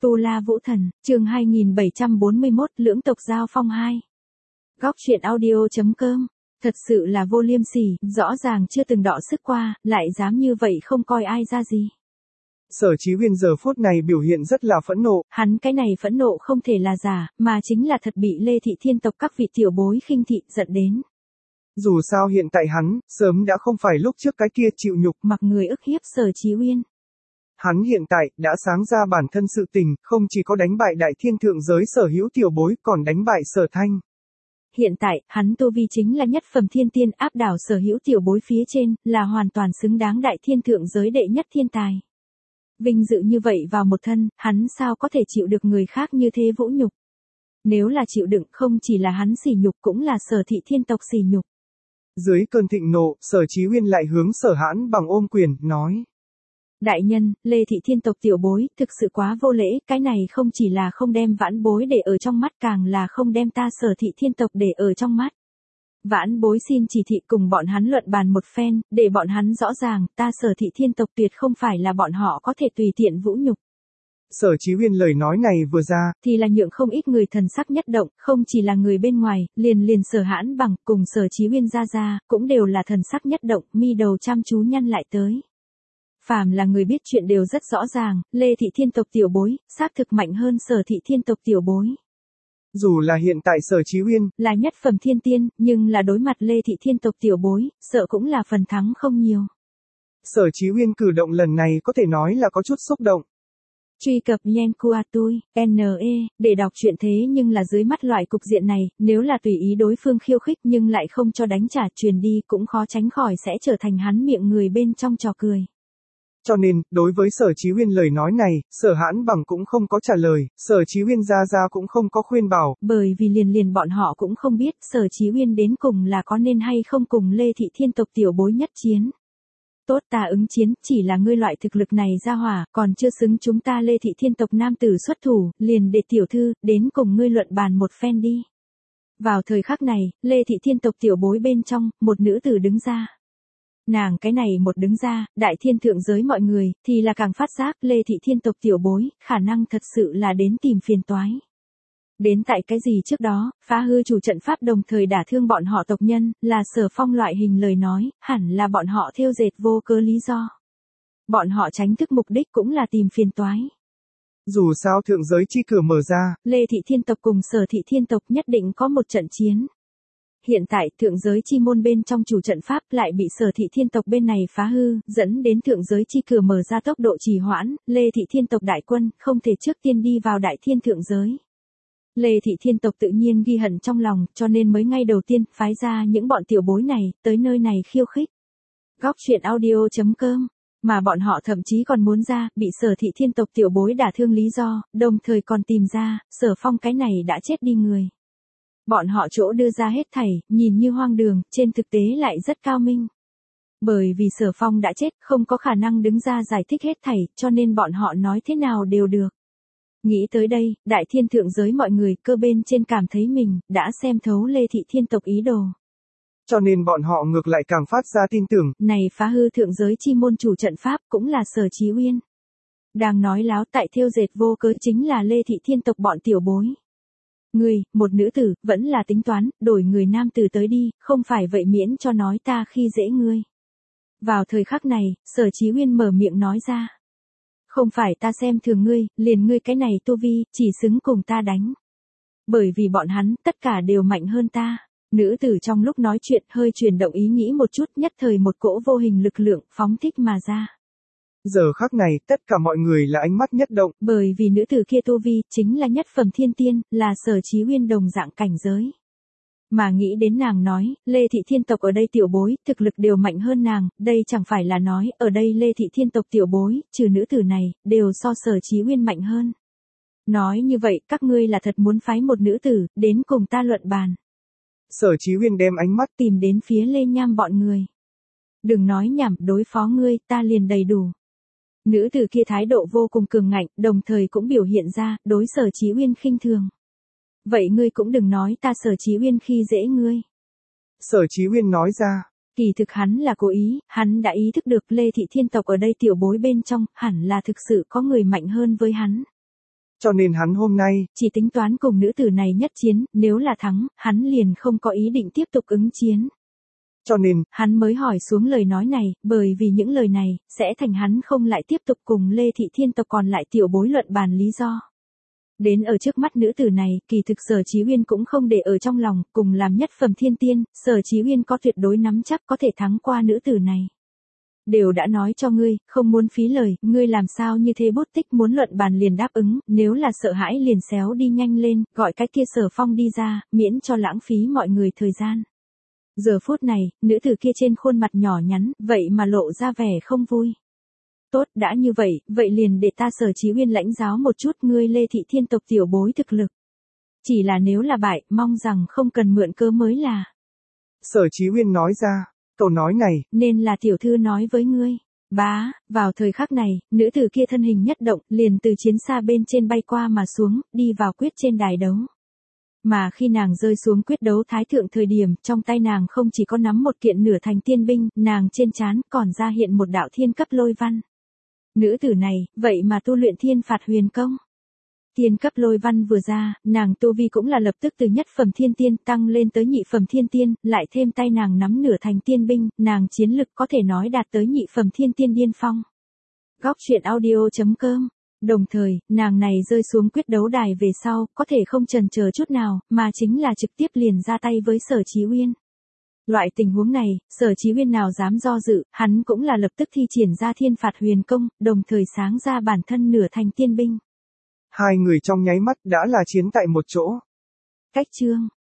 Tu La Vũ Thần, chương 2741, Lưỡng tộc giao phong 2. Góc truyện audio.com. Thật sự là vô liêm sỉ, rõ ràng chưa từng đọ sức qua, lại dám như vậy không coi ai ra gì. Sở Chí Huyên giờ phút này biểu hiện rất là phẫn nộ. Hắn cái này phẫn nộ không thể là giả, mà chính là thật bị Lê Thị Thiên tộc các vị tiểu bối khinh thị giận đến. Dù sao hiện tại hắn, sớm đã không phải lúc trước cái kia chịu nhục, mặc người ức hiếp Sở Chí Huyên. Hắn hiện tại, đã sáng ra bản thân sự tình, không chỉ có đánh bại đại thiên thượng giới sở hữu tiểu bối, còn đánh bại Sở Thanh. Hiện tại, hắn tu vi chính là nhất phẩm thiên tiên áp đảo sở hữu tiểu bối phía trên, là hoàn toàn xứng đáng đại thiên thượng giới đệ nhất thiên tài. Vinh dự như vậy vào một thân, hắn sao có thể chịu được người khác như thế vũ nhục. Nếu là chịu đựng không chỉ là hắn sỉ nhục cũng là Sở Thị Thiên tộc sỉ nhục. Dưới cơn thịnh nộ, Sở Chí Huyên lại hướng Sở Hãn bằng ôm quyền, nói. Đại nhân, Lê Thị Thiên tộc tiểu bối, thực sự quá vô lễ, cái này không chỉ là không đem vãn bối để ở trong mắt càng là không đem ta Sở Thị Thiên tộc để ở trong mắt. Vãn bối xin chỉ thị cùng bọn hắn luận bàn một phen, để bọn hắn rõ ràng, ta Sở Thị Thiên tộc tuyệt không phải là bọn họ có thể tùy tiện vũ nhục. Sở Chí Huyên lời nói này vừa ra, thì là nhượng không ít người thần sắc nhất động, không chỉ là người bên ngoài, liền Sở Hãn bằng cùng Sở Chí Huyên ra, cũng đều là thần sắc nhất động, mi đầu chăm chú nhăn lại tới. Phàm là người biết chuyện đều rất rõ ràng, Lê Thị Thiên tộc tiểu bối, xác thực mạnh hơn Sở Thị Thiên tộc tiểu bối. Dù là hiện tại Sở Chí Huyên là nhất phẩm thiên tiên, nhưng là đối mặt Lê Thị Thiên tộc tiểu bối, sợ cũng là phần thắng không nhiều. Sở Chí Huyên cử động lần này có thể nói là có chút xúc động. Truy cập Yenkuatui, NE, để đọc truyện thế nhưng là dưới mắt loại cục diện này, nếu là tùy ý đối phương khiêu khích nhưng lại không cho đánh trả truyền đi cũng khó tránh khỏi sẽ trở thành hắn miệng người bên trong trò cười. Cho nên, đối với Sở Chí Huyên lời nói này, Sở Hãn bằng cũng không có trả lời, Sở Chí Huyên ra cũng không có khuyên bảo. Bởi vì liền bọn họ cũng không biết Sở Chí Huyên đến cùng là có nên hay không cùng Lê Thị Thiên tộc tiểu bối nhất chiến. Tốt ta ứng chiến, chỉ là ngươi loại thực lực này ra hỏa, còn chưa xứng chúng ta Lê Thị Thiên tộc nam tử xuất thủ, liền để tiểu thư, đến cùng ngươi luận bàn một phen đi. Vào thời khắc này, Lê Thị Thiên tộc tiểu bối bên trong, một nữ tử đứng ra. Nàng cái này một đứng ra, đại thiên thượng giới mọi người, thì là càng phát giác Lê Thị Thiên tộc tiểu bối, khả năng thật sự là đến tìm phiền toái. Đến tại cái gì trước đó, phá hư chủ trận pháp đồng thời đả thương bọn họ tộc nhân, là Sở Phong loại hình lời nói, hẳn là bọn họ thêu dệt vô cớ lý do. Bọn họ tránh thức mục đích cũng là tìm phiền toái. Dù sao thượng giới chi cửa mở ra, Lê Thị Thiên tộc cùng Sở Thị Thiên tộc nhất định có một trận chiến. Hiện tại, thượng giới chi môn bên trong chủ trận pháp lại bị Sở Thị Thiên tộc bên này phá hư, dẫn đến thượng giới chi cửa mở ra tốc độ trì hoãn, Lê Thị Thiên tộc đại quân, không thể trước tiên đi vào đại thiên thượng giới. Lê Thị Thiên tộc tự nhiên ghi hận trong lòng, cho nên mới ngay đầu tiên, phái ra những bọn tiểu bối này, tới nơi này khiêu khích. Góc truyện audio.com. Mà bọn họ thậm chí còn muốn ra, bị Sở Thị Thiên tộc tiểu bối đả thương lý do, đồng thời còn tìm ra, Sở Phong cái này đã chết đi người. Bọn họ chỗ đưa ra hết thảy, nhìn như hoang đường, trên thực tế lại rất cao minh. Bởi vì Sở Phong đã chết, không có khả năng đứng ra giải thích hết thảy, cho nên bọn họ nói thế nào đều được. Nghĩ tới đây, đại thiên thượng giới mọi người cơ bên trên cảm thấy mình, đã xem thấu Lê Thị Thiên tộc ý đồ. Cho nên bọn họ ngược lại càng phát ra tin tưởng. Này phá hư thượng giới chi môn chủ trận pháp cũng là Sở Chí Huyên. Đang nói láo tại thêu dệt vô cớ chính là Lê Thị Thiên tộc bọn tiểu bối. Ngươi, một nữ tử, vẫn là tính toán, đổi người nam tử tới đi, không phải vậy miễn cho nói ta khi dễ ngươi. Vào thời khắc này, Sở Chí Huyên mở miệng nói ra. Không phải ta xem thường ngươi, liền ngươi cái này tu vi, chỉ xứng cùng ta đánh. Bởi vì bọn hắn, tất cả đều mạnh hơn ta. Nữ tử trong lúc nói chuyện hơi chuyển động ý nghĩ một chút, nhất thời một cỗ vô hình lực lượng, phóng thích mà ra. Giờ khắc này, tất cả mọi người là ánh mắt nhất động. Bởi vì nữ tử kia tu vi, chính là nhất phẩm thiên tiên, là Sở Chí Huyên đồng dạng cảnh giới. Mà nghĩ đến nàng nói, Lê Thị Thiên tộc ở đây tiểu bối, thực lực đều mạnh hơn nàng, đây chẳng phải là nói, ở đây Lê Thị Thiên tộc tiểu bối, trừ nữ tử này, đều so Sở Chí Huyên mạnh hơn. Nói như vậy, các ngươi là thật muốn phái một nữ tử, đến cùng ta luận bàn. Sở Chí Huyên đem ánh mắt tìm đến phía Lê Nham bọn người. Đừng nói nhảm, đối phó ngươi, ta liền đầy đủ. Nữ tử kia thái độ vô cùng cường ngạnh, đồng thời cũng biểu hiện ra, đối Sở Chí Huyên khinh thường. Vậy ngươi cũng đừng nói ta Sở Chí Huyên khi dễ ngươi. Sở Chí Huyên nói ra. Kỳ thực hắn là cố ý, hắn đã ý thức được Lê Thị Thiên tộc ở đây tiểu bối bên trong, hẳn là thực sự có người mạnh hơn với hắn. Cho nên hắn hôm nay, chỉ tính toán cùng nữ tử này nhất chiến, nếu là thắng, hắn liền không có ý định tiếp tục ứng chiến. Cho nên, hắn mới hỏi xuống lời nói này, bởi vì những lời này, sẽ thành hắn không lại tiếp tục cùng Lê Thị Thiên tộc còn lại tiểu bối luận bàn lý do. Đến ở trước mắt nữ tử này, kỳ thực Sở Chí Uyên cũng không để ở trong lòng, cùng làm nhất phẩm thiên tiên, Sở Chí Uyên có tuyệt đối nắm chắc có thể thắng qua nữ tử này. Đều đã nói cho ngươi, không muốn phí lời, ngươi làm sao như thế bút tích muốn luận bàn liền đáp ứng, nếu là sợ hãi liền xéo đi nhanh lên, gọi cái kia Sở Phong đi ra, miễn cho lãng phí mọi người thời gian. Giờ phút này, nữ tử kia trên khuôn mặt nhỏ nhắn, vậy mà lộ ra vẻ không vui. Tốt, đã như vậy, vậy liền để ta Sở Chí Uyên lãnh giáo một chút ngươi Lê Thị Thiên tộc tiểu bối thực lực. Chỉ là nếu là bại, mong rằng không cần mượn cớ mới là. Sở Chí Uyên nói ra, câu nói này, nên là tiểu thư nói với ngươi. Bá, vào thời khắc này, nữ tử kia thân hình nhất động, liền từ chiến xa bên trên bay qua mà xuống, đi vào quyết trên đài đấu. Mà khi nàng rơi xuống quyết đấu thái thượng thời điểm, trong tay nàng không chỉ có nắm một kiện nửa thành tiên binh, nàng trên trán còn ra hiện một đạo thiên cấp lôi văn. Nữ tử này, vậy mà tu luyện thiên phạt huyền công. Tiên cấp lôi văn vừa ra, nàng tu vi cũng là lập tức từ nhất phẩm thiên tiên tăng lên tới nhị phẩm thiên tiên, lại thêm tay nàng nắm nửa thành tiên binh, nàng chiến lực có thể nói đạt tới nhị phẩm thiên tiên điên phong. Góc truyện audio.com. Đồng thời, nàng này rơi xuống quyết đấu đài về sau, có thể không chần chờ chút nào, mà chính là trực tiếp liền ra tay với Sở Chí Uyên. Loại tình huống này, Sở Chí Uyên nào dám do dự, hắn cũng là lập tức thi triển ra thiên phạt huyền công, đồng thời sáng ra bản thân nửa thành tiên binh. Hai người trong nháy mắt đã là chiến tại một chỗ. Cách chương